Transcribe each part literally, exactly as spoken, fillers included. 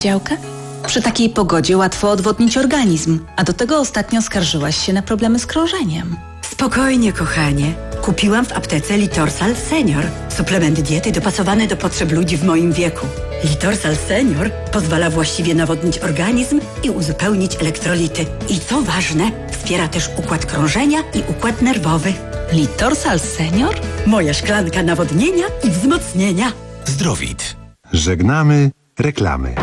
działkę? Przy takiej pogodzie łatwo odwodnić organizm, a do tego ostatnio skarżyłaś się na problemy z krążeniem. Spokojnie, kochanie. Kupiłam w aptece Litorsal Senior. Suplement diety dopasowany do potrzeb ludzi w moim wieku. Litorsal Senior pozwala właściwie nawodnić organizm i uzupełnić elektrolity. I co ważne, wspiera też układ krążenia i układ nerwowy. Litorsal Senior? Moja szklanka nawodnienia i wzmocnienia. Zdrowit. Żegnamy reklamy.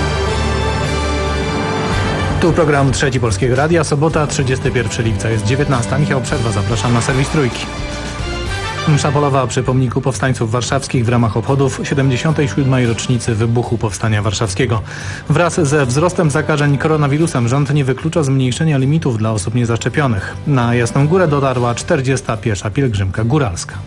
Tu program Trzeci Polskiego Radia, sobota, trzydziestego pierwszego lipca, jest dziewiętnasta. Michał Przerwa, zapraszam na serwis Trójki. Msza polowa przy pomniku powstańców warszawskich w ramach obchodów siedemdziesiątej siódmej rocznicy wybuchu Powstania Warszawskiego. Wraz ze wzrostem zakażeń koronawirusem rząd nie wyklucza zmniejszenia limitów dla osób niezaszczepionych. Na Jasną Górę dotarła czterdziesta piesza pielgrzymka góralska.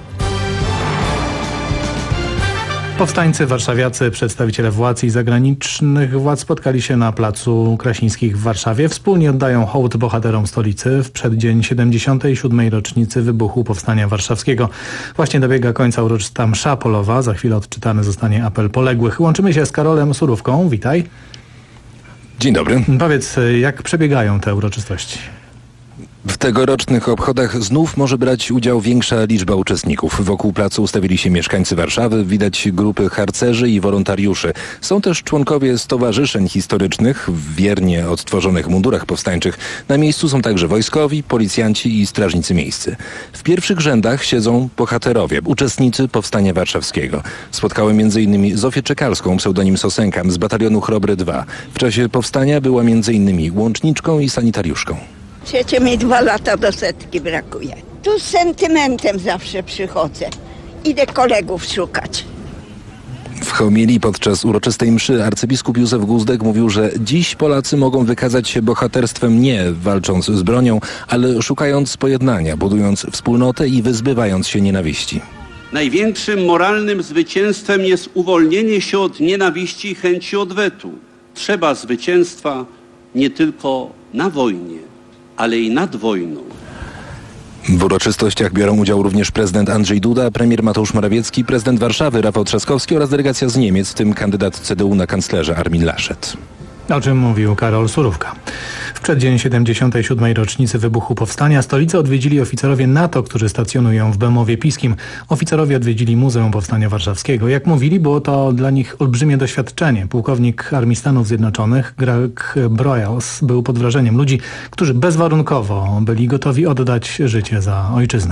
Powstańcy warszawiacy, przedstawiciele władz i zagranicznych władz spotkali się na placu Krasińskich w Warszawie. Wspólnie oddają hołd bohaterom stolicy w przeddzień siedemdziesiątej siódmej rocznicy wybuchu Powstania Warszawskiego. Właśnie dobiega końca uroczysta msza polowa. Za chwilę odczytany zostanie apel poległych. Łączymy się z Karolem Surówką. Witaj. Dzień dobry. Powiedz, jak przebiegają te uroczystości? W tegorocznych obchodach znów może brać udział większa liczba uczestników. Wokół placu ustawili się mieszkańcy Warszawy, widać grupy harcerzy i wolontariuszy. Są też członkowie stowarzyszeń historycznych w wiernie odtworzonych mundurach powstańczych. Na miejscu są także wojskowi, policjanci i strażnicy miejscy. W pierwszych rzędach siedzą bohaterowie, uczestnicy Powstania Warszawskiego. Spotkałem m.in. Zofię Czekalską, pseudonim Sosenka, z batalionu Chrobry dwa. W czasie powstania była m.in. łączniczką i sanitariuszką. Przecież mi dwa lata do setki brakuje. Tu z sentymentem zawsze przychodzę. Idę kolegów szukać. W homilii podczas uroczystej mszy arcybiskup Józef Guzdek mówił, że dziś Polacy mogą wykazać się bohaterstwem nie walcząc z bronią, ale szukając pojednania, budując wspólnotę i wyzbywając się nienawiści. Największym moralnym zwycięstwem jest uwolnienie się od nienawiści i chęci odwetu. Trzeba zwycięstwa nie tylko na wojnie, ale i nad wojną. W uroczystościach biorą udział również prezydent Andrzej Duda, premier Mateusz Morawiecki, prezydent Warszawy Rafał Trzaskowski oraz delegacja z Niemiec, w tym kandydat C D U na kanclerza Armin Laschet. O czym mówił Karol Surówka. W przeddzień siedemdziesiątej siódmej rocznicy wybuchu Powstania stolicę odwiedzili oficerowie NATO, którzy stacjonują w Bemowie Piskim. Oficerowie odwiedzili Muzeum Powstania Warszawskiego. Jak mówili, było to dla nich olbrzymie doświadczenie. Pułkownik Armii Stanów Zjednoczonych Greg Broyles był pod wrażeniem ludzi, którzy bezwarunkowo byli gotowi oddać życie za ojczyznę.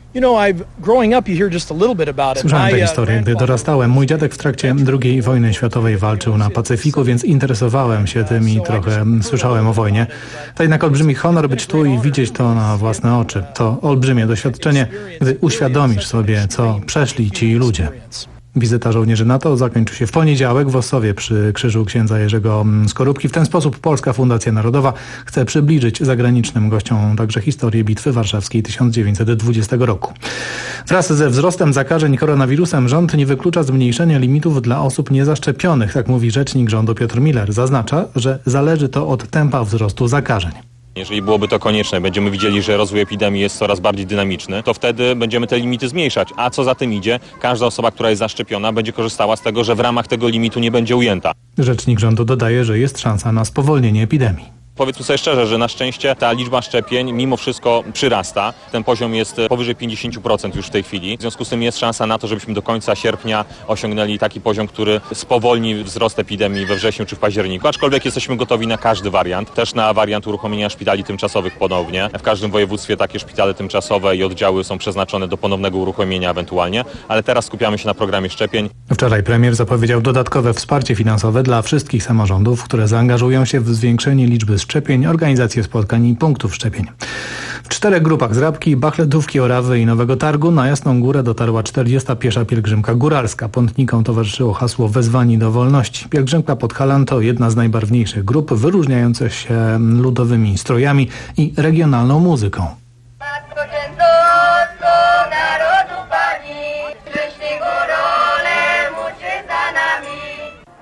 Słyszałem tę historię, gdy dorastałem. Mój dziadek w trakcie drugiej wojny światowej walczył na Pacyfiku, więc interesowałem się tym i trochę słyszałem o wojnie. To jednak olbrzymi honor być tu i widzieć to na własne oczy. To olbrzymie doświadczenie, gdy uświadomisz sobie, co przeszli ci ludzie. Wizyta żołnierzy NATO zakończy się w poniedziałek w Ossowie przy Krzyżu księdza Jerzego Skorupki. W ten sposób Polska Fundacja Narodowa chce przybliżyć zagranicznym gościom także historię Bitwy Warszawskiej tysiąc dziewięćset dwudziestego roku. Wraz ze wzrostem zakażeń koronawirusem rząd nie wyklucza zmniejszenia limitów dla osób niezaszczepionych. Tak mówi rzecznik rządu Piotr Miller. Zaznacza, że zależy to od tempa wzrostu zakażeń. Jeżeli byłoby to konieczne, będziemy widzieli, że rozwój epidemii jest coraz bardziej dynamiczny, to wtedy będziemy te limity zmniejszać. A co za tym idzie, każda osoba, która jest zaszczepiona, będzie korzystała z tego, że w ramach tego limitu nie będzie ujęta. Rzecznik rządu dodaje, że jest szansa na spowolnienie epidemii. Powiedzmy sobie szczerze, że na szczęście ta liczba szczepień mimo wszystko przyrasta. Ten poziom jest powyżej pięćdziesiąt procent już w tej chwili. W związku z tym jest szansa na to, żebyśmy do końca sierpnia osiągnęli taki poziom, który spowolni wzrost epidemii we wrześniu czy w październiku. Aczkolwiek jesteśmy gotowi na każdy wariant. Też na wariant uruchomienia szpitali tymczasowych ponownie. W każdym województwie takie szpitale tymczasowe i oddziały są przeznaczone do ponownego uruchomienia ewentualnie. Ale teraz skupiamy się na programie szczepień. Wczoraj premier zapowiedział dodatkowe wsparcie finansowe dla wszystkich samorządów, które zaangażują się w zwiększenie liczby szczepień, organizację spotkań i punktów szczepień. W czterech grupach z Rabki, Bachletówki, Orawy i Nowego Targu na Jasną Górę dotarła czterdziesta piesza pielgrzymka góralska. Pątnikom towarzyszyło hasło Wezwani do wolności. Pielgrzymka Podhalan to jedna z najbarwniejszych grup, wyróżniających się ludowymi strojami i regionalną muzyką.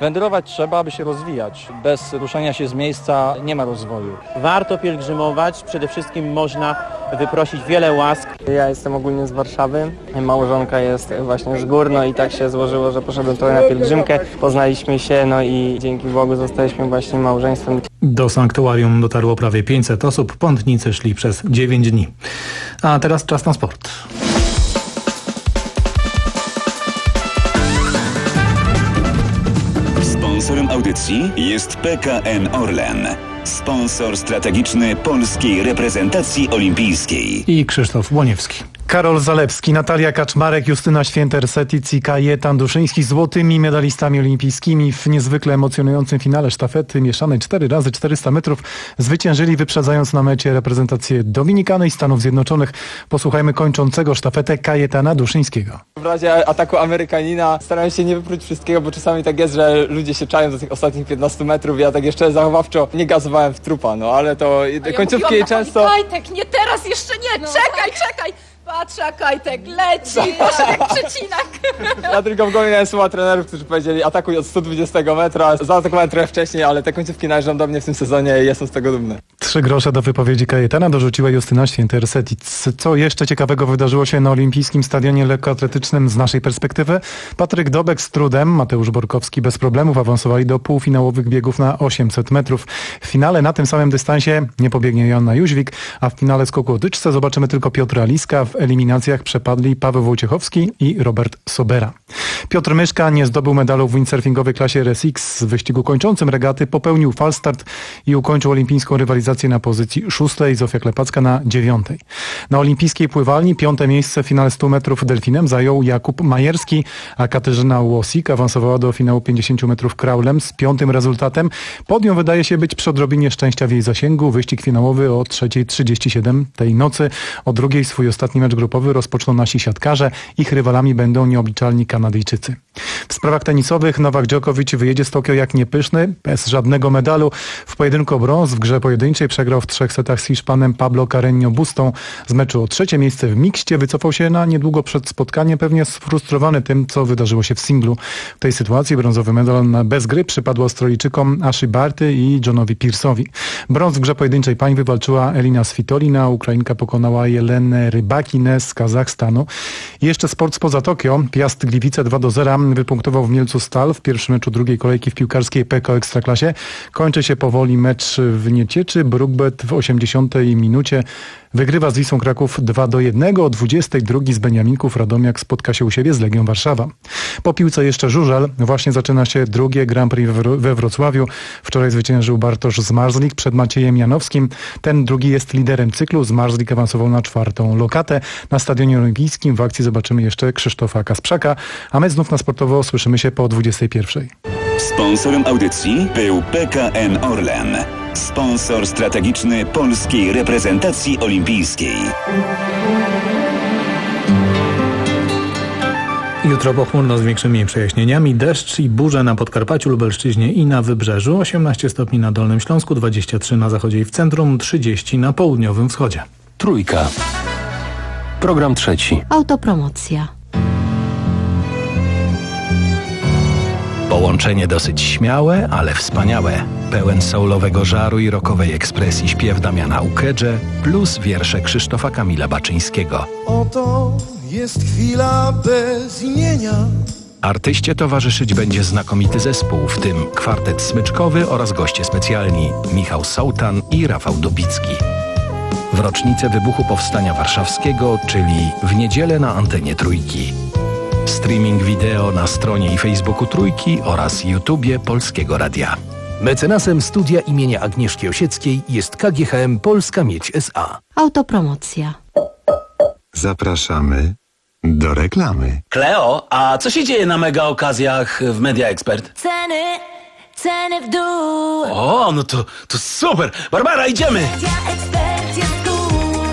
Wędrować trzeba, aby się rozwijać. Bez ruszania się z miejsca nie ma rozwoju. Warto pielgrzymować, przede wszystkim można wyprosić wiele łask. Ja jestem ogólnie z Warszawy, małżonka jest właśnie z Gór, no i tak się złożyło, że poszedłem trochę na pielgrzymkę, poznaliśmy się, no i dzięki Bogu zostaliśmy właśnie małżeństwem. Do sanktuarium dotarło prawie pięćset osób, pątnicy szli przez dziewięć dni. A teraz czas na sport. Sponsorem audycji jest P K N Orlen, sponsor strategiczny polskiej reprezentacji olimpijskiej. I Krzysztof Łoniewski. Karol Zalewski, Natalia Kaczmarek, Justyna Święter-Setic i Kajetan Duszyński złotymi medalistami olimpijskimi w niezwykle emocjonującym finale sztafety mieszanej cztery razy czterysta metrów zwyciężyli, wyprzedzając na mecie reprezentację Dominikany i Stanów Zjednoczonych. Posłuchajmy kończącego sztafetę Kajetana Duszyńskiego. W razie ataku Amerykanina starałem się nie wypróć wszystkiego, bo czasami tak jest, że ludzie się czają do tych ostatnich piętnastu metrów. Ja tak jeszcze zachowawczo nie gazowałem w trupa, no ale to ja końcówki ja często... Kajtek, nie teraz, jeszcze nie, no, czekaj, tak. czekaj! Patrzę, a Kajtek leci, jak przecinak. Ja tylko w głowie miałem słowa trenerów, którzy powiedzieli atakuj od sto dwudziestego metra. Zaatakowałem trochę wcześniej, ale te końcówki należą do mnie w tym sezonie i jestem z tego dumny. Trzy grosze do wypowiedzi Kajetana dorzuciła Justyna Święter-Setic. Co jeszcze ciekawego wydarzyło się na olimpijskim stadionie lekkoatletycznym z naszej perspektywy? Patryk Dobek z trudem, Mateusz Borkowski bez problemów awansowali do półfinałowych biegów na osiemset metrów. W finale na tym samym dystansie nie pobiegnie Joanna Jóźwik, a w finale skoku o tyczce zobaczymy tylko Piotra Liska. W eliminacjach przepadli Paweł Wojciechowski i Robert Sobera. Piotr Myszka nie zdobył medalu w windsurfingowej klasie R S X. W wyścigu kończącym regaty popełnił falstart i ukończył olimpijską rywalizację na pozycji szóstej, Zofia Klepacka na dziewiątej. Na olimpijskiej pływalni piąte miejsce w finale stu metrów delfinem zajął Jakub Majerski, a Katarzyna Łosik awansowała do finału pięćdziesięciu metrów kraulem z piątym rezultatem. Podium wydaje się być przy odrobinie szczęścia w jej zasięgu. Wyścig finałowy o trzeciej trzydzieści siedem tej nocy. O drugiej swój ostatni mecz grupowy rozpoczną nasi siatkarze. Ich rywalami będą nieobliczalni Kanadyjczycy. W sprawach tenisowych Nowak Djokovic wyjedzie z Tokio jak niepyszny, bez żadnego medalu. W pojedynku o brąz w grze pojedynczej przegrał w trzech setach z Hiszpanem Pablo Carreño Bustą. Z meczu o trzecie miejsce w mikście wycofał się na niedługo przed spotkaniem, pewnie sfrustrowany tym, co wydarzyło się w singlu. W tej sytuacji brązowy medal bez gry przypadł Australijczykom Ashi Barty i Johnowi Pearsowi. Brąz w grze pojedynczej pań wywalczyła Elina Svitolina, Ukrainka pokonała Jelenę Rybakinę z Kazachstanu. I jeszcze sport spoza Tokio. Piast Gliwice dwa do zera wypunktował w Mielcu Stal w pierwszym meczu drugiej kolejki w piłkarskiej P K O Ekstraklasie. Kończy się powoli mecz w Niecieczy. Brookbet w osiemdziesiątej minucie wygrywa z Wisłą Kraków dwa do jednego. O dwudziestej drugiej z Beniaminków Radomiak spotka się u siebie z Legią Warszawa. Po piłce jeszcze żużel. Właśnie zaczyna się drugie Grand Prix we Wrocławiu. Wczoraj zwyciężył Bartosz Zmarzlik przed Maciejem Janowskim. Ten drugi jest liderem cyklu. Zmarzlik awansował na czwartą lokatę. Na Stadionie Olimpijskim w akcji zobaczymy jeszcze Krzysztofa Kasprzaka, a my znów na sportowo słyszymy się po dwudziestej pierwszej. Sponsorem audycji był P K N Orlen, sponsor strategiczny polskiej reprezentacji olimpijskiej. Jutro pochmurno z większymi przejaśnieniami, deszcz i burze na Podkarpaciu, Lubelszczyźnie i na Wybrzeżu, osiemnaście stopni na Dolnym Śląsku, dwadzieścia trzy na zachodzie i w centrum, trzydzieści na południowym wschodzie. Trójka. Program trzeci. Autopromocja. Połączenie dosyć śmiałe, ale wspaniałe. Pełen soulowego żaru i rockowej ekspresji śpiew Damiana Ukedże plus wiersze Krzysztofa Kamila Baczyńskiego. Oto jest chwila bez imienia. Artyście towarzyszyć będzie znakomity zespół, w tym kwartet smyczkowy oraz goście specjalni Michał Sołtan i Rafał Dubicki. W rocznicę wybuchu Powstania Warszawskiego, czyli w niedzielę na antenie Trójki. Streaming wideo na stronie i Facebooku Trójki oraz YouTubie Polskiego Radia. Mecenasem studia imienia Agnieszki Osieckiej jest K G H M Polska Miedź S A. Autopromocja. Zapraszamy do reklamy. Kleo, a co się dzieje na mega okazjach w Media Expert? Ceny, ceny w dół. O, no to, to super. Barbara, idziemy. Media Expert jest cool.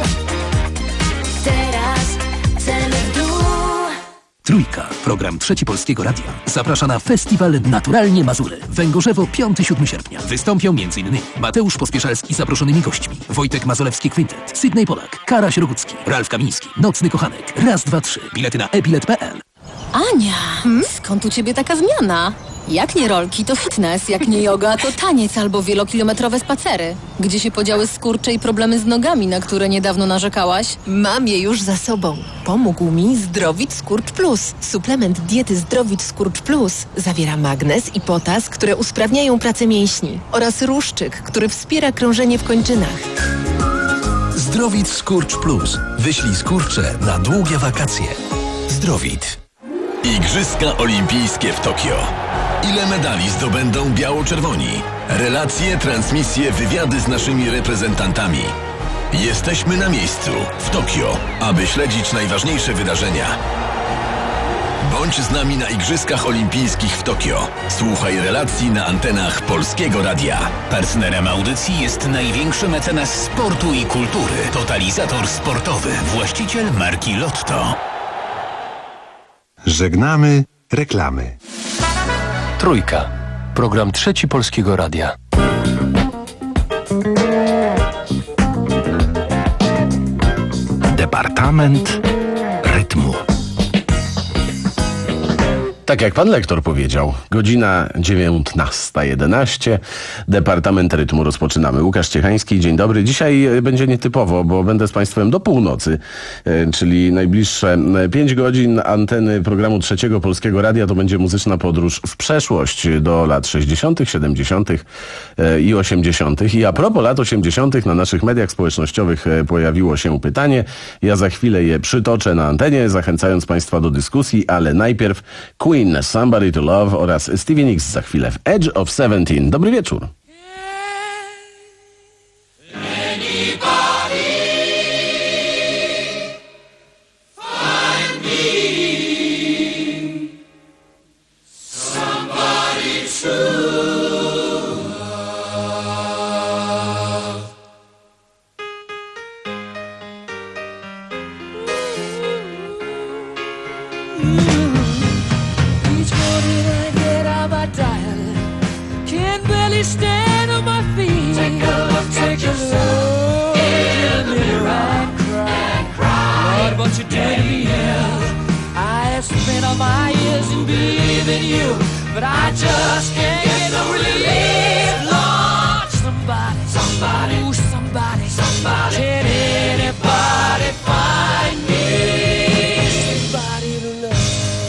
Teraz ceny w dół. Trójka, program Trzeci Polskiego Radia, zaprasza na festiwal Naturalnie Mazury. Węgorzewo, piątego do siódmego sierpnia. Wystąpią m.in. Mateusz Pospieszalski z zaproszonymi gośćmi, Wojtek Mazolewski Kwintet, Sydney Polak, Karaś Rogucki, Ralf Kamiński, Nocny Kochanek, raz, dwa, trzy. Bilety na e bilet kropka p l. Ania, hmm? skąd u ciebie taka zmiana? Jak nie rolki, to fitness. Jak nie yoga, to taniec albo wielokilometrowe spacery. Gdzie się podziały skurcze i problemy z nogami, na które niedawno narzekałaś? Mam je już za sobą. Pomógł mi Zdrowit Skurcz Plus. Suplement diety Zdrowit Skurcz Plus zawiera magnez i potas, które usprawniają pracę mięśni, oraz ruszczyk, który wspiera krążenie w kończynach. Zdrowit Skurcz Plus. Wyślij skurcze na długie wakacje. Zdrowit. Igrzyska Olimpijskie w Tokio. Ile medali zdobędą biało-czerwoni? Relacje, transmisje, wywiady z naszymi reprezentantami. Jesteśmy na miejscu, w Tokio, aby śledzić najważniejsze wydarzenia. Bądź z nami na Igrzyskach Olimpijskich w Tokio. Słuchaj relacji na antenach Polskiego Radia. Partnerem audycji jest największy mecenas sportu i kultury. Totalizator sportowy, właściciel marki Lotto. Żegnamy reklamy. Trójka. Program Trzeci Polskiego Radia. Departament rytmu. Tak jak pan lektor powiedział, godzina dziewiętnasta jedenaście, Departament Rytmu rozpoczynamy. Łukasz Ciechański, dzień dobry. Dzisiaj będzie nietypowo, bo będę z państwem do północy, czyli najbliższe pięć godzin anteny programu Trzeciego Polskiego Radia to będzie muzyczna podróż w przeszłość do lat sześćdziesiątych, siedemdziesiątych i osiemdziesiątych. I a propos lat osiemdziesiątych na naszych mediach społecznościowych pojawiło się pytanie. Ja za chwilę je przytoczę na antenie, zachęcając państwa do dyskusji, ale najpierw Queen, Somebody to Love oraz Stevie Nicks za chwilę w Edge of Seventeen. Dobry wieczór. Stand on my feet. Take a look, take a look in the mirror and cry, and cry. Lord, what you did to me is I have spent all my years in believing you, but I just can't get no relief. Lord, somebody, somebody, ooh, somebody, somebody. Can anybody find me somebody to love?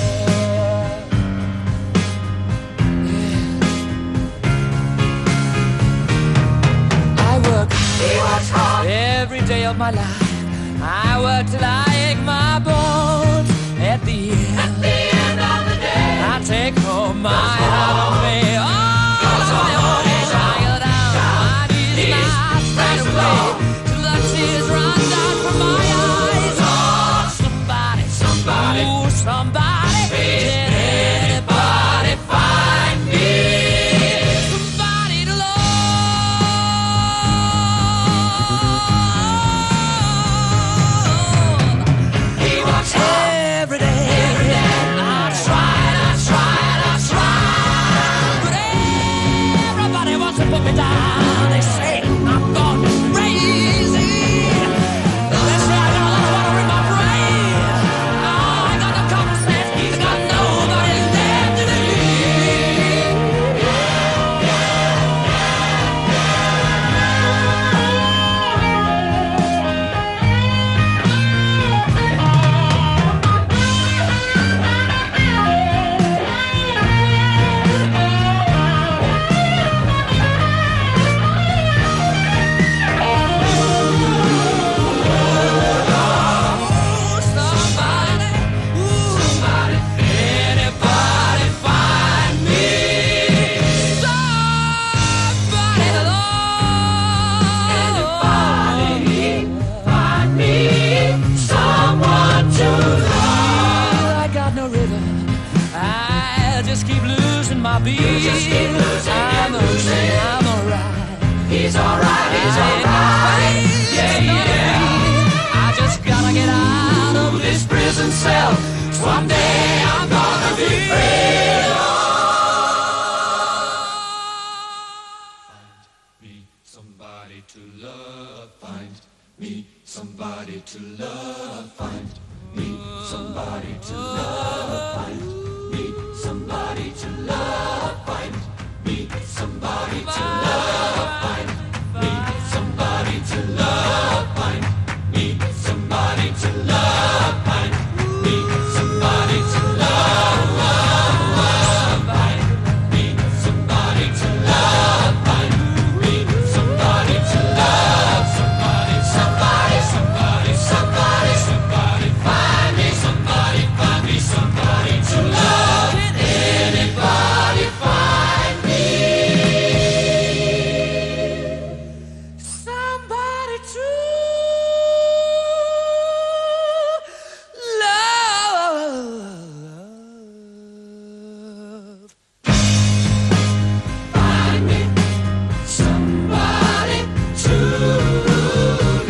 Every day of my life, I work till I ache my bones. At the end, At the end of the day, I take home my heart of me. Oh, tired out, my knees not right away, till the tears run down from my eyes. Oh, somebody, somebody, ooh, somebody, can anybody find me? Every day, every day, I try, I try, I try, but everybody wants to put me down. They say I'm gone crazy. They say I got a lot of water in my brain. Oh, I got no common sense. I got nobody left to believe. I'm losing, I'm alright. He's alright, he's alright. Yeah, yeah. I just gotta get out of this prison cell. Someday I'm gonna be free. Find me somebody to love. Find me somebody to love. Find me somebody to love. Find me somebody to love. somebody to love, find me somebody to love, find me somebody to love, find me somebody to love, find me somebody to love, find me somebody to love, somebody, somebody, somebody, somebody, somebody, find me somebody, find me somebody to love. Anybody find me somebody to love. Find me somebody to love.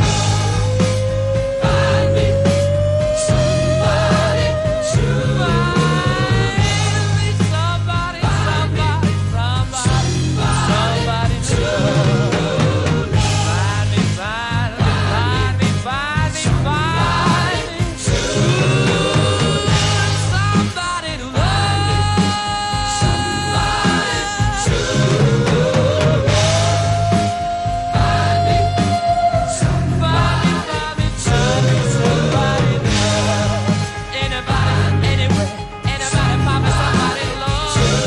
Find me somebody to love. Somebody, somebody, somebody, somebody to love. Find me, find me, find me, find me, find me to love. Somebody to love. Somebody to love. Find me somebody, find me to somebody to love. Anybody, anywhere, anybody, find me somebody to love.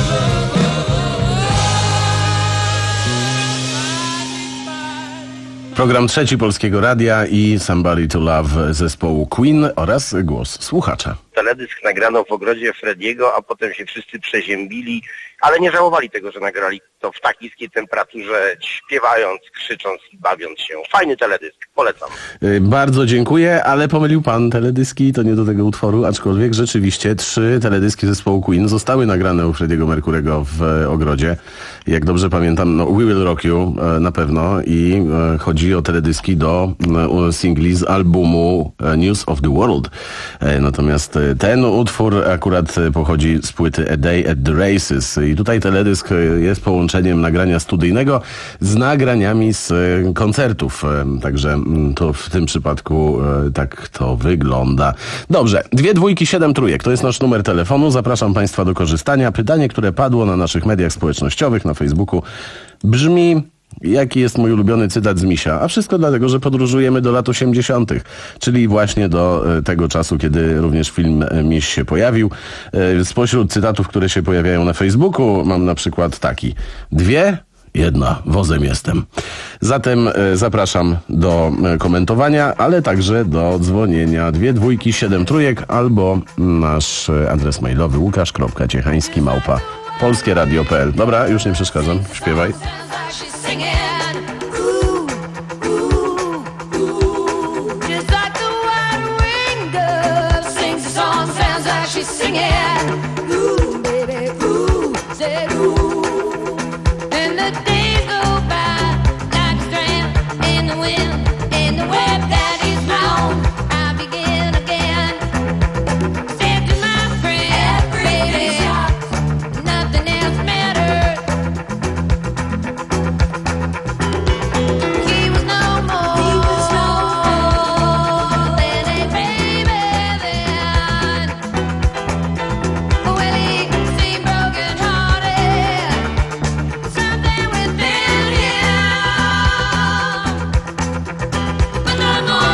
Program Trzeci Polskiego Radia i Somebody to Love zespołu Queen oraz głos słuchacza. Teledysk nagrano w ogrodzie Frediego, a potem się wszyscy przeziębili, ale nie żałowali tego, że nagrali to w tak niskiej temperaturze, śpiewając, krzycząc i bawiąc się. Fajny teledysk, polecam. Yy, bardzo dziękuję, ale pomylił pan teledyski, to nie do tego utworu, aczkolwiek rzeczywiście trzy teledyski zespołu Queen zostały nagrane u Frediego Mercurego w e, ogrodzie. Jak dobrze pamiętam, no We Will Rock You e, na pewno i e, chodzi o teledyski do e, singli z albumu e, News of the World. E, natomiast e, ten utwór akurat e, pochodzi z płyty A Day at the Races i tutaj teledysk e, jest połączeniem nagrania studyjnego z nagraniami z e, koncertów. E, także m, to w tym przypadku e, tak to wygląda. Dobrze, dwie dwójki, siedem trójek. To jest nasz numer telefonu. Zapraszam państwa do korzystania. Pytanie, które padło na naszych mediach społecznościowych, na Facebooku, brzmi: jaki jest mój ulubiony cytat z Misia? A wszystko dlatego, że podróżujemy do lat osiemdziesiątych, czyli właśnie do e, tego czasu, kiedy również film e, Miś się pojawił. E, spośród cytatów, które się pojawiają na Facebooku, mam na przykład taki: dwie, jedna, wozem jestem. Zatem e, zapraszam do e, komentowania, ale także do dzwonienia. Dwie dwójki, siedem trójek albo nasz e, adres mailowy łukasz.ciechański małpa polskieradio kropka p l. Dobra, już nie przeszkadzam. Śpiewaj. Singing, ooh, ooh, ooh, just like the white-winged dove sings a song, sounds like she's singing. Ooh, baby, ooh, said ooh, and the days go by like a strand in the wind, in the web that is blown. I begin again, said to my friend, baby, nothing else matters. He was no more, he was no more than a baby then. Well, he seemed broken hearted, something within him, but no more.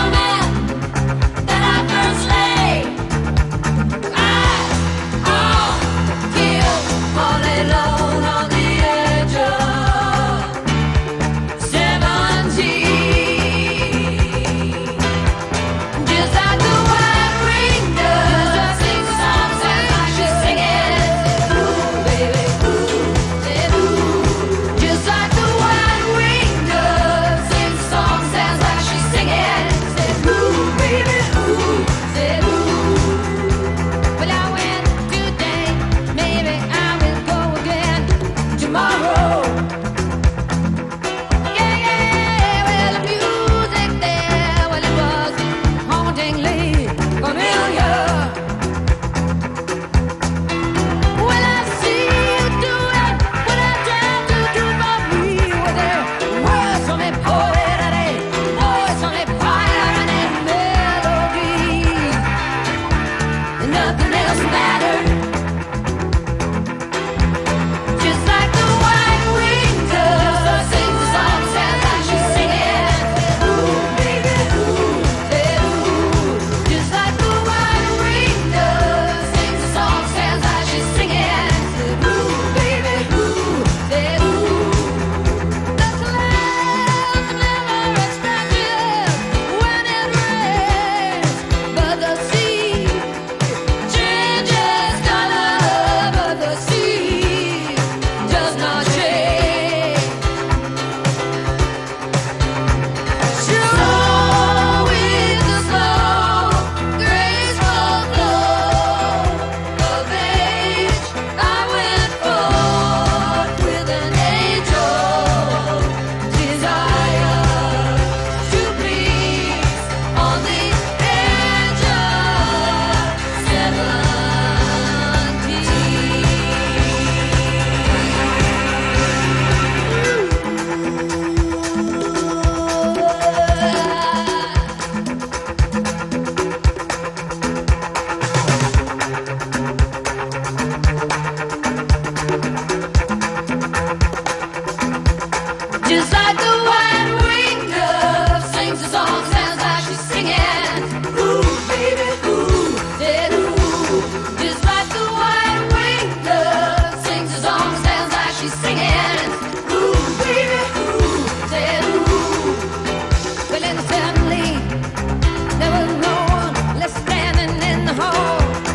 Just like the white-winged dove sings a song, sounds like she's singing. Ooh, baby, ooh, said ooh. Just like the white-winged dove sings a song, sounds like she's singing. Ooh, baby, ooh, said ooh. Well, then suddenly there was no one left standing in the hall.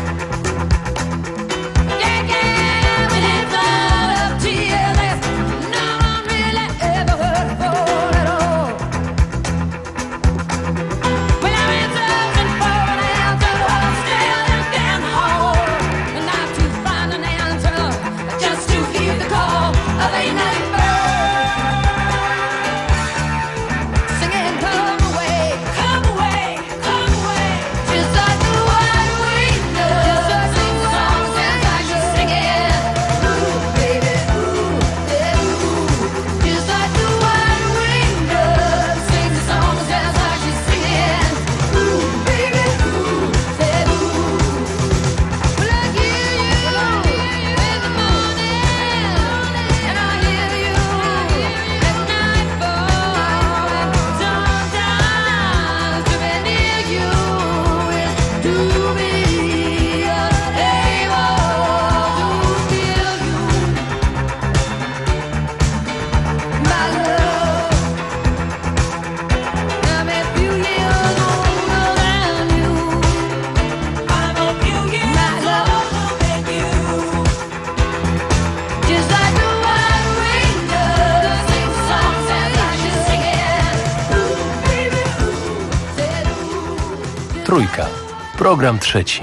Yeah, yeah, with his blood of tears, no one really ever heard her fall at all. Well, I went up and forward and to the still and down the hall, and not to find an answer, just to hear the call of a night bird singing, come away, come away, come away. Just like the white-winged dove sings a song, sounds like she's singing. Ooh, baby, ooh, yeah, ooh. Just like the white-winged dove sings a song, sounds like she's singing. Ooh, baby, ooh, yeah, ooh. Well, I hear you in the morning, and I hear you at nightfall, and sometimes to be near you is to be able to feel you, my love. I'm a few years older than you. I'm a few years older than you. Just like the white-winged dove sings a song, sounds like she's singing. Ooh, baby, ooh, said ooh. Trójka. Program trzeci.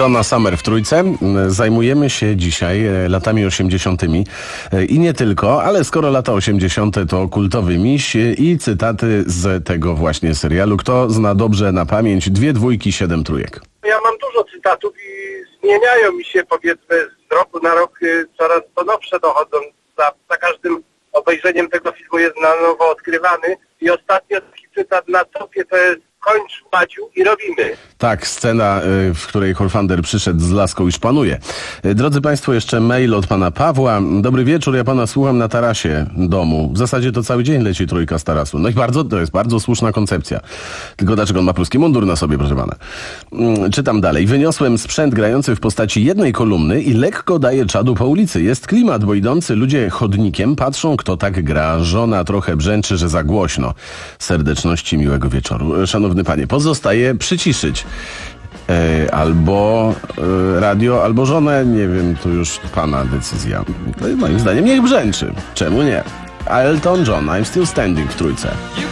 Donna Summer w trójce. Zajmujemy się dzisiaj latami osiemdziesiątymi i nie tylko, ale skoro lata osiemdziesiąte to kultowy miś i cytaty z tego właśnie serialu. Kto zna dobrze na pamięć dwie dwójki, siedem trójek? Ja mam dużo cytatów i zmieniają mi się, powiedzmy, z roku na rok coraz to nowsze dochodzą. Za, za każdym obejrzeniem tego filmu jest na nowo odkrywany i ostatnio taki cytat na topie to jest: kończ, Maciu, i robimy. Tak, scena, w której Horfander przyszedł z laską i szpanuje. Drodzy Państwo, jeszcze mail od pana Pawła. Dobry wieczór, ja pana słucham na tarasie domu. W zasadzie to cały dzień leci trójka z tarasu. No i bardzo, to jest bardzo słuszna koncepcja. Tylko dlaczego on ma pruski mundur na sobie, proszę pana? Czytam dalej. Wyniosłem sprzęt grający w postaci jednej kolumny i lekko daję czadu po ulicy. Jest klimat, bo idący ludzie chodnikiem patrzą, kto tak gra. Żona trochę brzęczy, że za głośno. Serdeczności, miłego wieczoru. Szanowny panie, pozostaje przyciszyć e, albo e, radio, albo żonę, nie wiem, to już pana decyzja. No i moim zdaniem niech brzęczy. Czemu nie? Elton John, I'm Still Standing w trójce.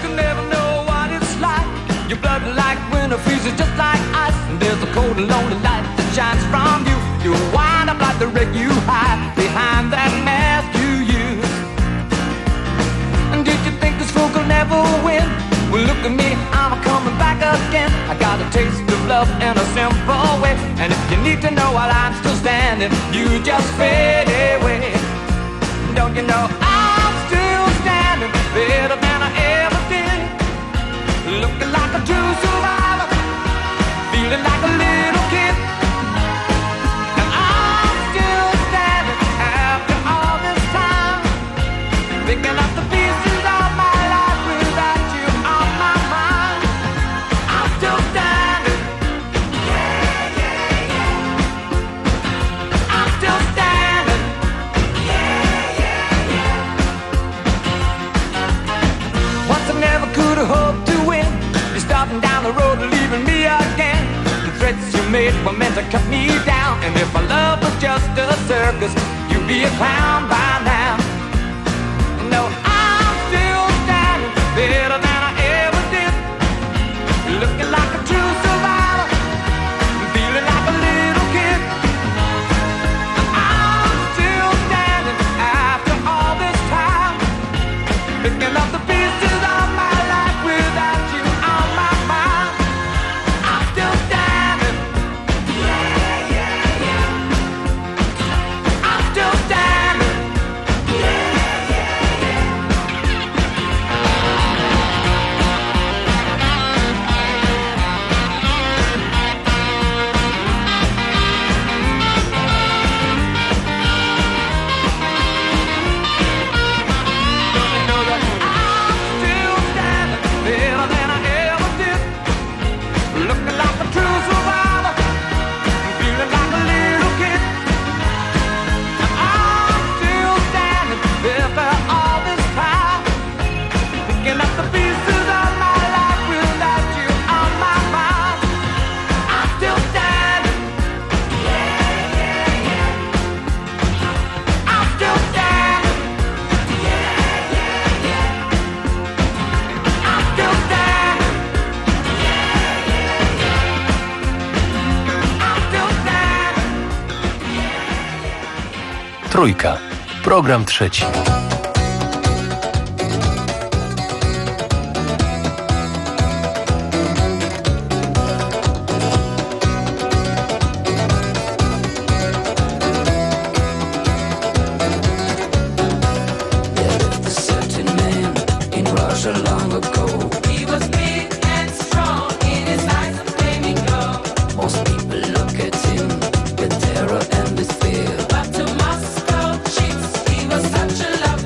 Well, look at me, I'm coming back again. I got a taste of love in a simple way. And if you need to know while I'm still standing, you just fade away. Don't you know I'm still standing better than I ever did? Looking like a true survivor, feeling like a little kid. And I'm still standing after all this time, picking up the pieces of my life without you. Hope to win. You're starting down the road, leaving me again. The threats you made were meant to cut me down. And if my love was just a circus, you'd be a clown by now. No, I'm still standing better than I ever did. Looking like a true survivor, feeling like a little kid. I'm still standing after all this time, picking up the pieces of my without you on my mind. I'm still standing. Yeah, yeah, yeah. I'm still standing. Yeah, yeah, yeah. Don't you know that I'm still standing better than I ever did? Looking like a true survivor, feeling like a little kid. I'm still standing after all this time, picking up the pieces of my life without you on my mind. I'm still standing. Yeah, yeah, yeah. I'm still standing. Yeah, yeah, yeah. I'm still standing. Trójka. Program trzeci. But to Moscow cheats, he was such a love.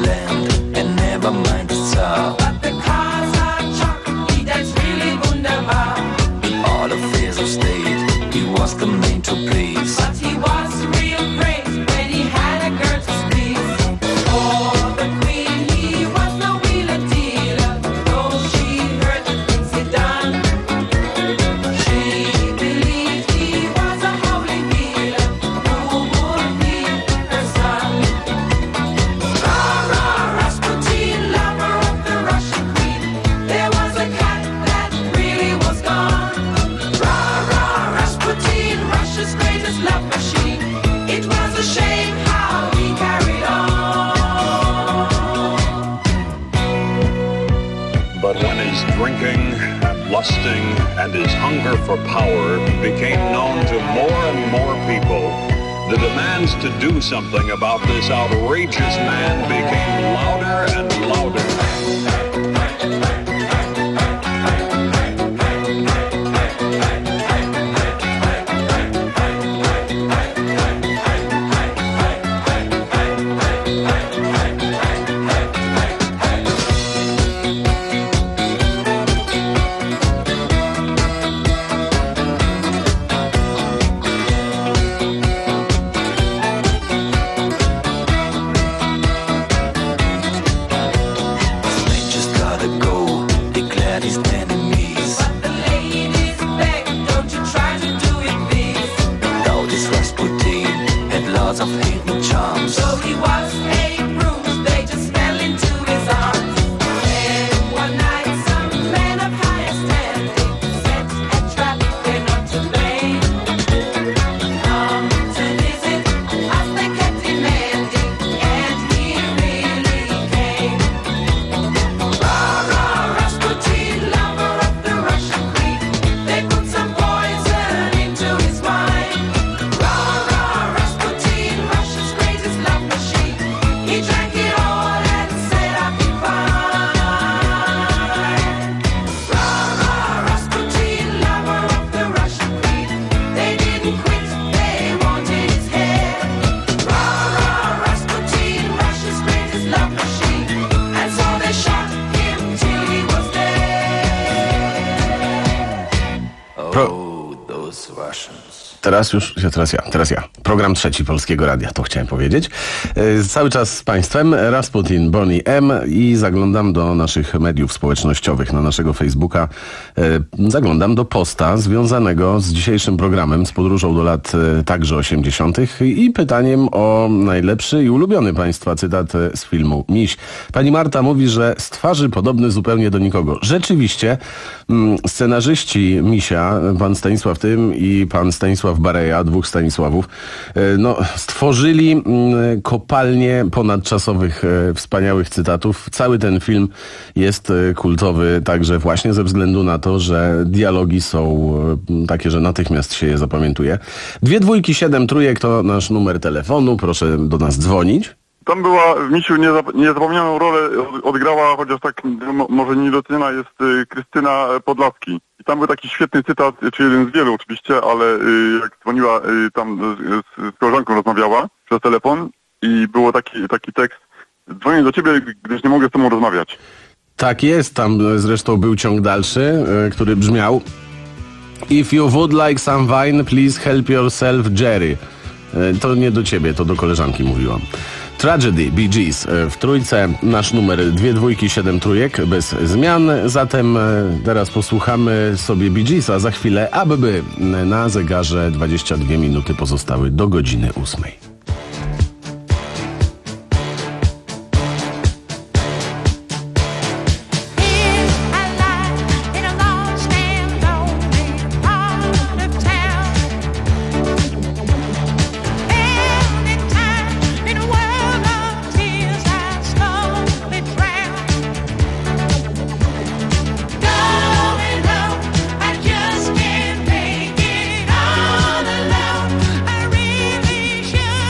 land, and never mind the Zahl. But the cars are chocolate, that's really wunderbar. In all affairs of state, he was the man to please. But he was real great when he had a girl to squeeze. For the queen, he was no wheeler dealer, though she heard the things he done. She believed he was a holy healer who would be her son. Rah, rah, Rasputin, lover of the Russian queen. There was a cat that really was gone. Rah, rah, Rasputin, Russia's greatest love machine. It was a shame how he carried on. But when his drinking, lusting, and his hunger for power became known to more and more people, the demands to do something about this outrageous man became louder and louder. Just gotta go, declared his enemies. But the ladies begged, don't you try to do it, please. Now this Rasputin had lots of hidden charms. So he was a bruise, they just fell into his arms. And one night some men of higher standing set a trap, they're not to blame. Come to visit us, they kept demanding, and he really came. Rah, rah, Rasputin, lover of the Russian queen. They put some poison into his wine. Rah, rah, Rasputin, Russia's greatest love machine. He drank it all and said, I'll be fine. Rah, rah, Rasputin, lover of the Russian queen. They didn't quit, they wanted his head. Rah, rah, Rasputin, Russia's greatest love machine. And so they shot him till he was dead. Oh, those Russians. Teraz już, teraz ja, teraz ja. Program trzeci Polskiego Radia, to chciałem powiedzieć. E, cały czas z Państwem Rasputin, Boney M. i zaglądam do naszych mediów społecznościowych, na naszego Facebooka. E, zaglądam do posta związanego z dzisiejszym programem, z podróżą do lat e, także osiemdziesiątych i pytaniem o najlepszy i ulubiony Państwa cytat e, z filmu Miś. Pani Marta mówi, że z twarzy podobny zupełnie do nikogo. Rzeczywiście mm, scenarzyści Misia, pan Stanisław Tym i pan Stanisław Bareja, dwóch Stanisławów, no, stworzyli kopalnię ponadczasowych, wspaniałych cytatów. Cały ten film jest kultowy także właśnie ze względu na to, że dialogi są takie, że natychmiast się je zapamiętuje. Dwie dwójki, siedem trójek to nasz numer telefonu. Proszę do nas dzwonić. Tam była w Misiu niezap- niezapomnianą rolę odgrała, chociaż tak mo- może niedoceniana jest y, Krystyna Podlaski. I tam był taki świetny cytat, czy jeden z wielu oczywiście, ale y, jak dzwoniła y, tam z, z koleżanką rozmawiała przez telefon i było taki, taki tekst: dzwonię do ciebie, gdyż nie mogę z tobą rozmawiać. Tak jest, tam zresztą był ciąg dalszy, y, który brzmiał: If you would like some wine, please help yourself, Jerry. Y, to nie do ciebie, to do koleżanki mówiłam. Tragedy, Bee Gees. W trójce nasz numer dwie dwójki, siedem trójek bez zmian. Zatem teraz posłuchamy sobie Bee Gees, a za chwilę A B B. Na zegarze dwadzieścia dwie minuty pozostały do godziny ósmej. Just can't make it all alone. I really should.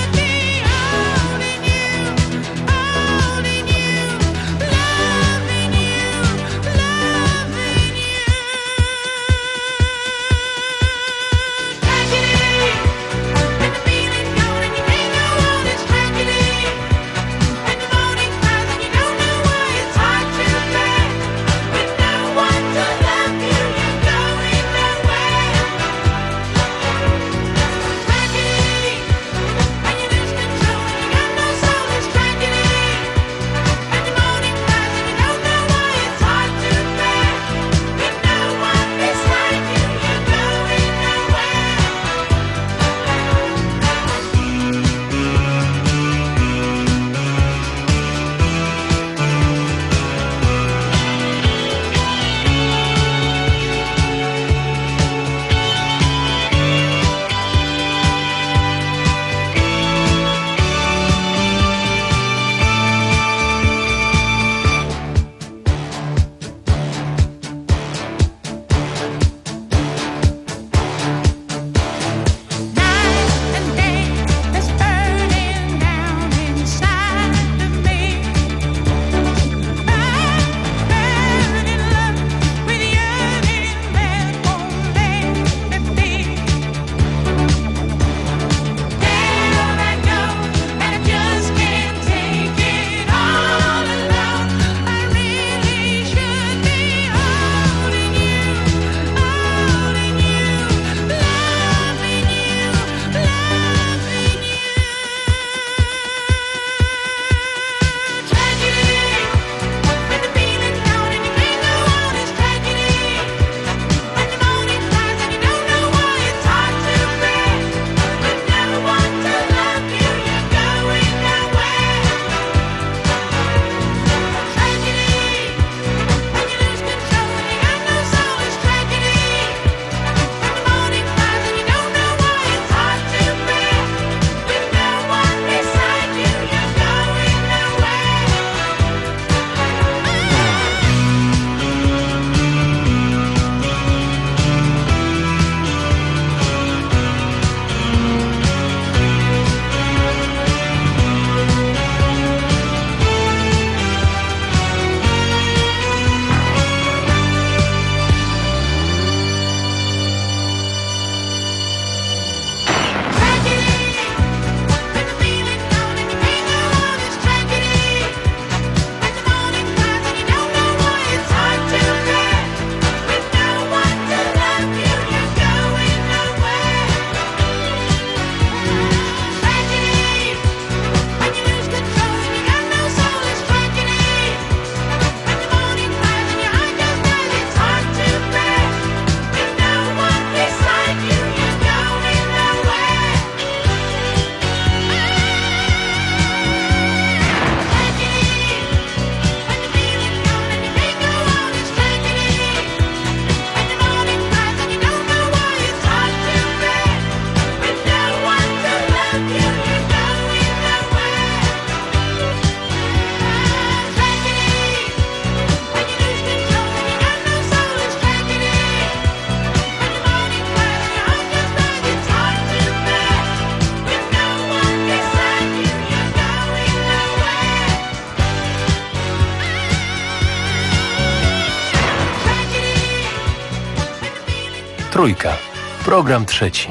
Trójka. Program trzeci.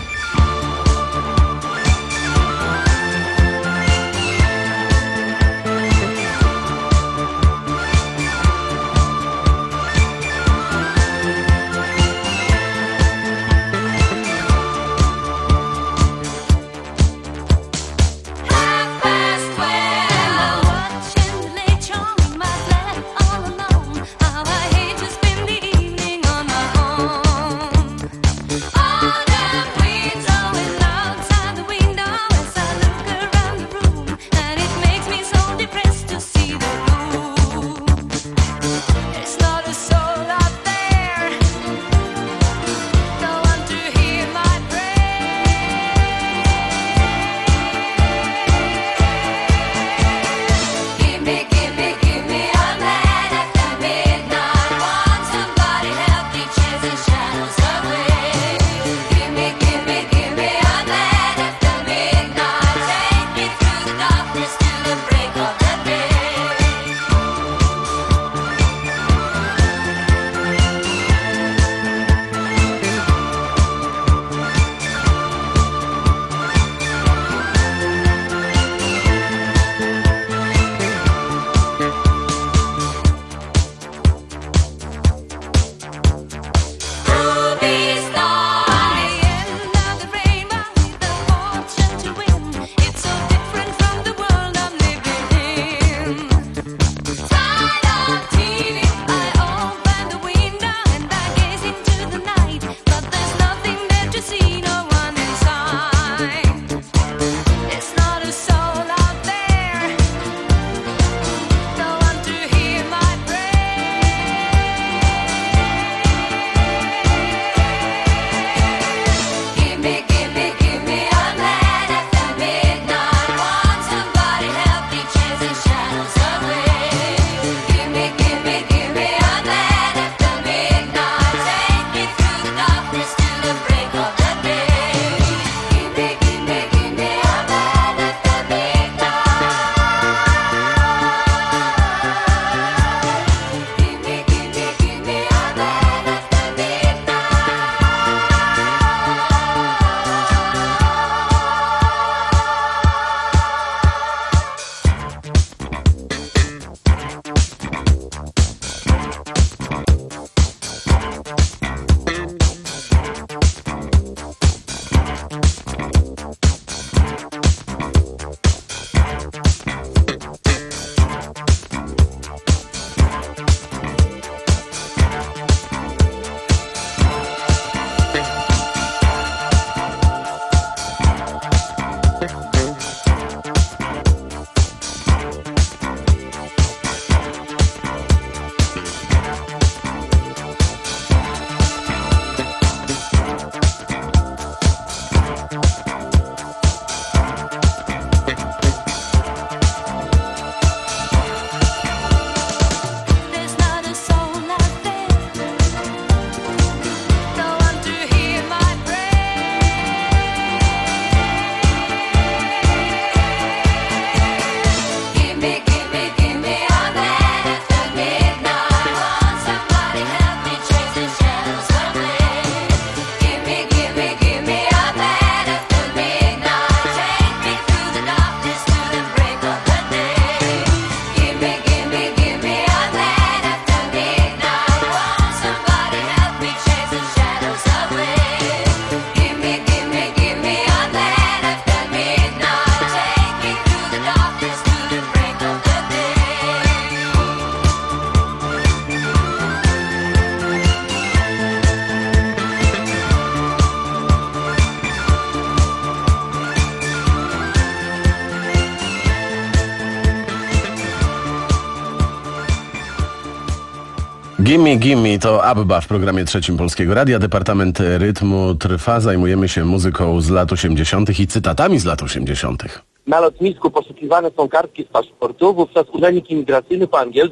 Gimme, gimme to Abba w programie trzecim Polskiego Radia. Departament Rytmu trwa. Zajmujemy się muzyką z lat osiemdziesiątych i cytatami z lat osiemdziesiątych. Na lotnisku poszukiwane są kartki z paszportów. Wówczas urzędnik imigracyjny po angielsku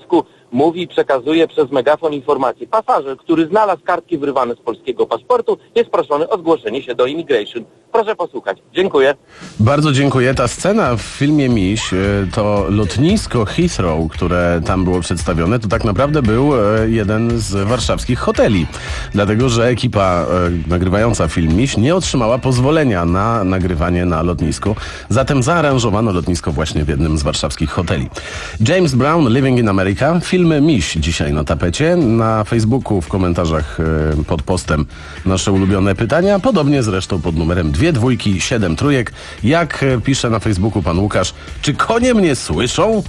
mówi i przekazuje przez megafon informację. Pasażer, który znalazł kartki wyrwane z polskiego paszportu, jest proszony o zgłoszenie się do Immigration. Proszę posłuchać. Dziękuję. Bardzo dziękuję. Ta scena w filmie Miś, to lotnisko Heathrow, które tam było przedstawione, to tak naprawdę był jeden z warszawskich hoteli. Dlatego, że ekipa nagrywająca film Miś nie otrzymała pozwolenia na nagrywanie na lotnisku. Zatem zaaranżowano lotnisko właśnie w jednym z warszawskich hoteli. James Brown, Living in America. Film Miś dzisiaj na tapecie. Na Facebooku w komentarzach pod postem nasze ulubione pytania. Podobnie zresztą pod numerem dwie dwójki, siedem trójek. Jak pisze na Facebooku pan Łukasz, czy konie mnie słyszą?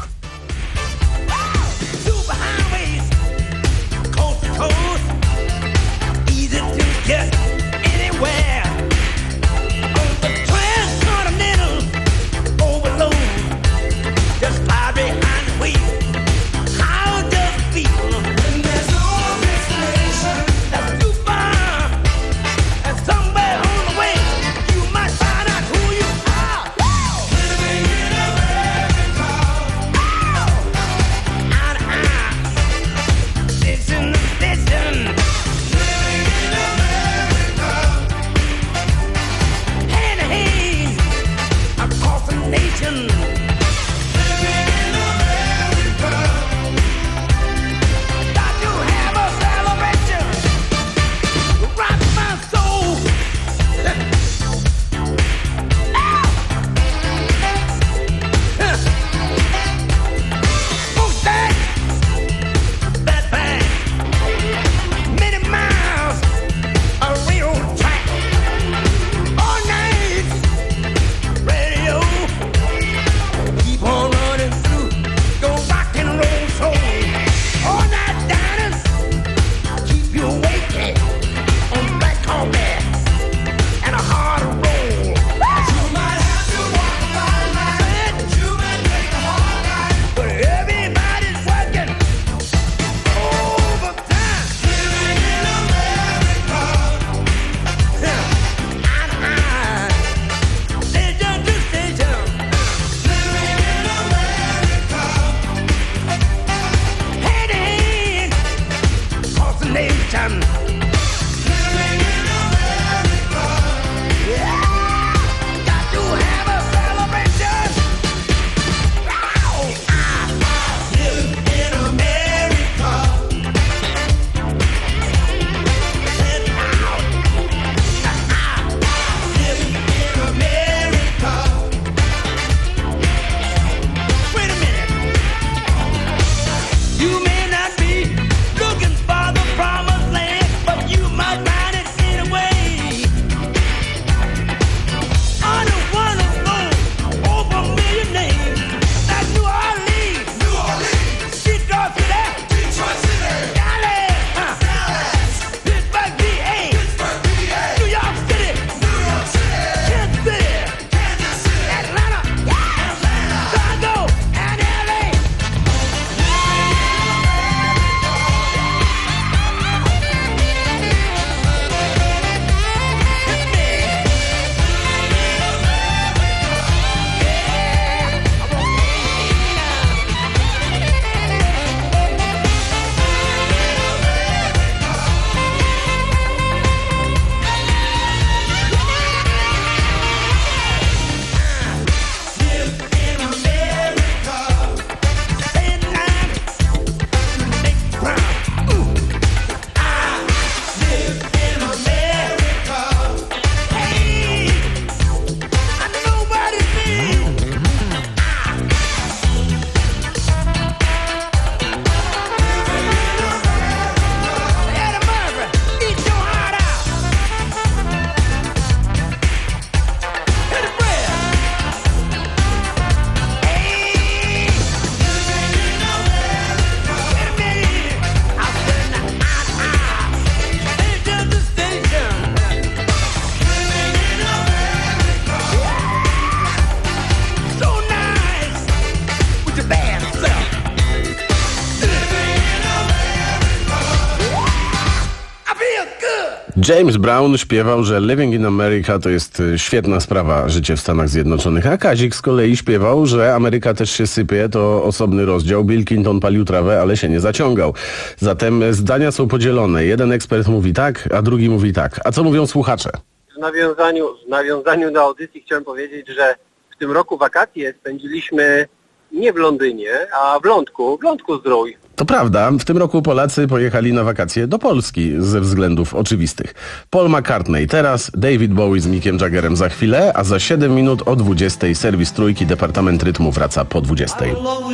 James Brown śpiewał, że Living in America to jest świetna sprawa, życie w Stanach Zjednoczonych, a Kazik z kolei śpiewał, że Ameryka też się sypie, to osobny rozdział. Bill Clinton palił trawę, ale się nie zaciągał. Zatem zdania są podzielone. Jeden ekspert mówi tak, a drugi mówi tak. A co mówią słuchacze? W nawiązaniu, w nawiązaniu do audycji chciałem powiedzieć, że w tym roku wakacje spędziliśmy nie w Londynie, a w Lądku, w Lądku Zdrój. To prawda, w tym roku Polacy pojechali na wakacje do Polski ze względów oczywistych. Paul McCartney teraz, David Bowie z Mickiem Jaggerem za chwilę, a za siedem minut o dwudziestej serwis Trójki, Departament Rytmu wraca po dwudziestej.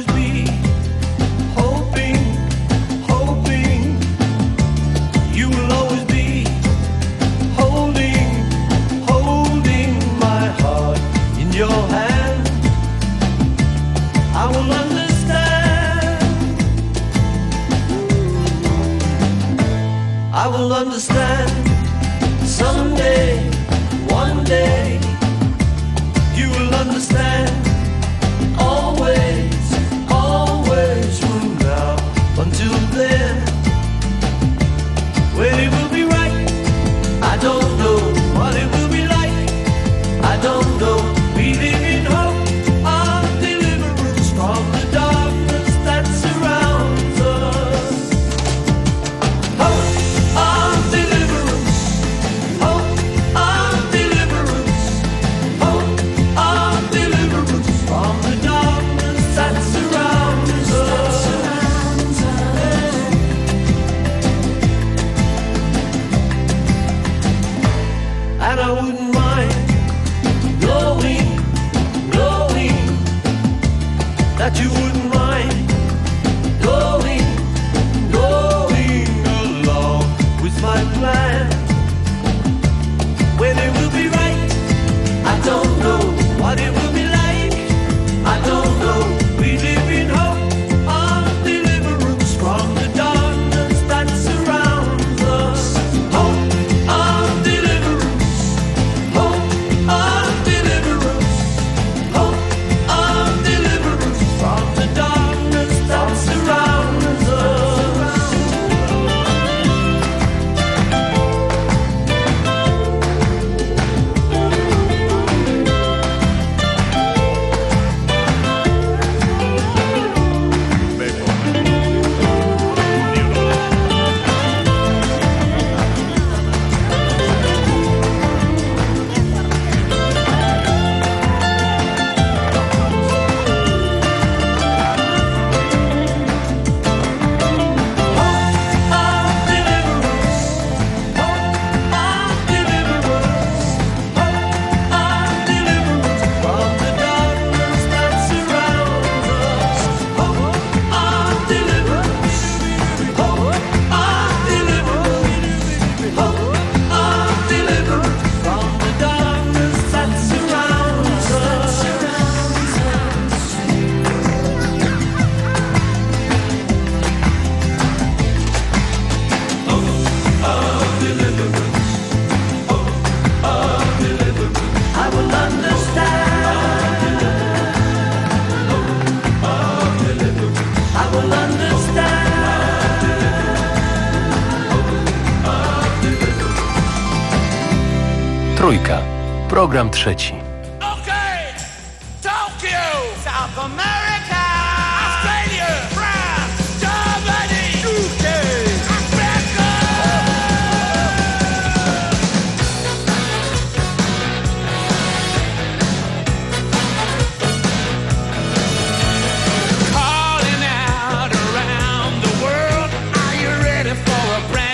I will understand someday, one day. You will understand always, always from now until then. When it will be right, I don't know what it will be like. I don't know. We live in hope of deliverance from the darkness that surrounds us. Hope. And I wouldn't mind knowing, knowing that you wouldn't mind going, going along with my plan. When it will be right, I don't know what it will be like. I don't know. We live in hope of deliverance from the darkness that surrounds us. Hope of deliverance. Trójka. Program trzeci.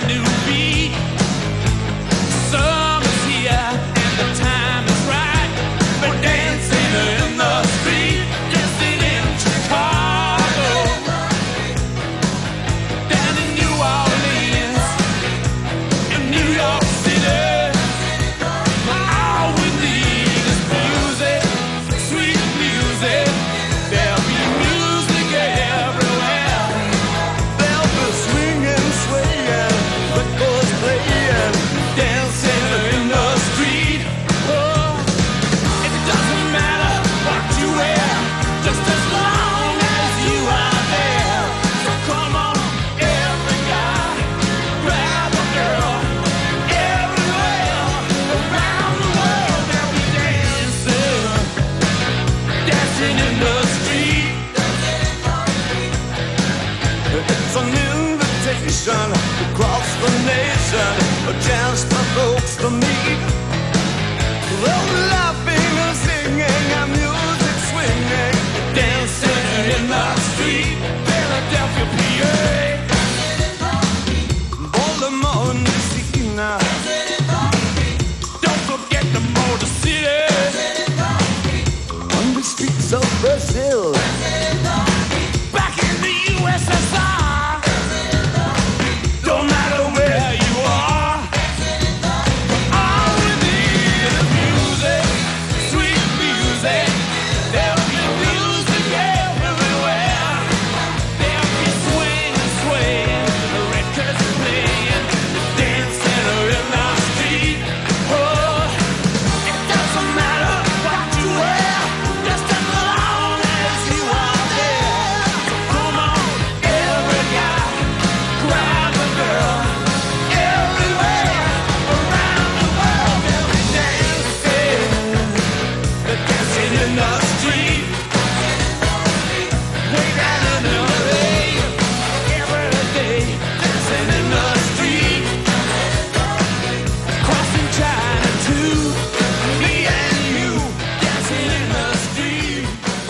Summer's here and the time is right. celebration across the nation, a chance for folks to meet. They're laughing and singing and music swinging, dancing in the street, Philadelphia, P A. Baltimore, Messina, don't forget the Motor City, on the streets of Brazil, back in the U S S R. Don't matter where you are, all we need is music, sweet music. There'll be music everywhere. There'll be swing and swaying, the records playing, dancing in the street. Oh, it doesn't matter what you wear, just as long as you are there. So come on, every guy, grab a girl, everywhere around the world. They'll be dancing, they're dancing in the street. Way down in L A, every day, dancing in the street. Crossing China too, me and you, dancing in the street.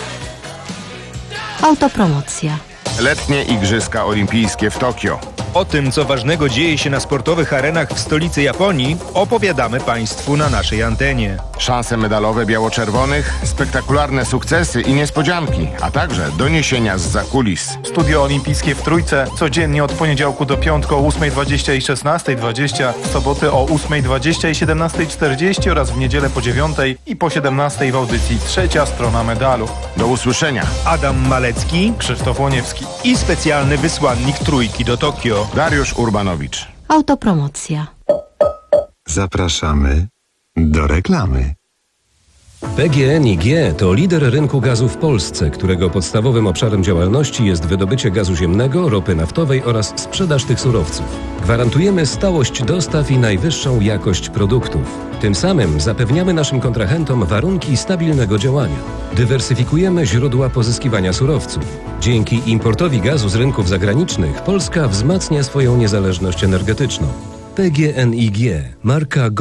Autopromocja. Letnie Igrzyska Olimpijskie w Tokio. O tym, co ważnego dzieje się na sportowych arenach w stolicy Japonii, opowiadamy Państwu na naszej antenie. Szanse medalowe biało-czerwonych, spektakularne sukcesy i niespodzianki, a także doniesienia zza kulis. Studio Olimpijskie w Trójce codziennie od poniedziałku do piątku o ósmej dwadzieścia i szesnastej dwadzieścia, w soboty o ósmej dwadzieścia i siedemnastej czterdzieści oraz w niedzielę po dziewiątej i po siedemnastej w audycji Trzecia Strona Medalu. Do usłyszenia. Adam Malecki, Krzysztof Łoniewski i specjalny wysłannik Trójki do Tokio, Dariusz Urbanowicz. Autopromocja. Zapraszamy do reklamy. P G N I G to lider rynku gazu w Polsce, którego podstawowym obszarem działalności jest wydobycie gazu ziemnego, ropy naftowej oraz sprzedaż tych surowców. Gwarantujemy stałość dostaw i najwyższą jakość produktów. Tym samym zapewniamy naszym kontrahentom warunki stabilnego działania. Dywersyfikujemy źródła pozyskiwania surowców. Dzięki importowi gazu z rynków zagranicznych Polska wzmacnia swoją niezależność energetyczną. P G N I G, marka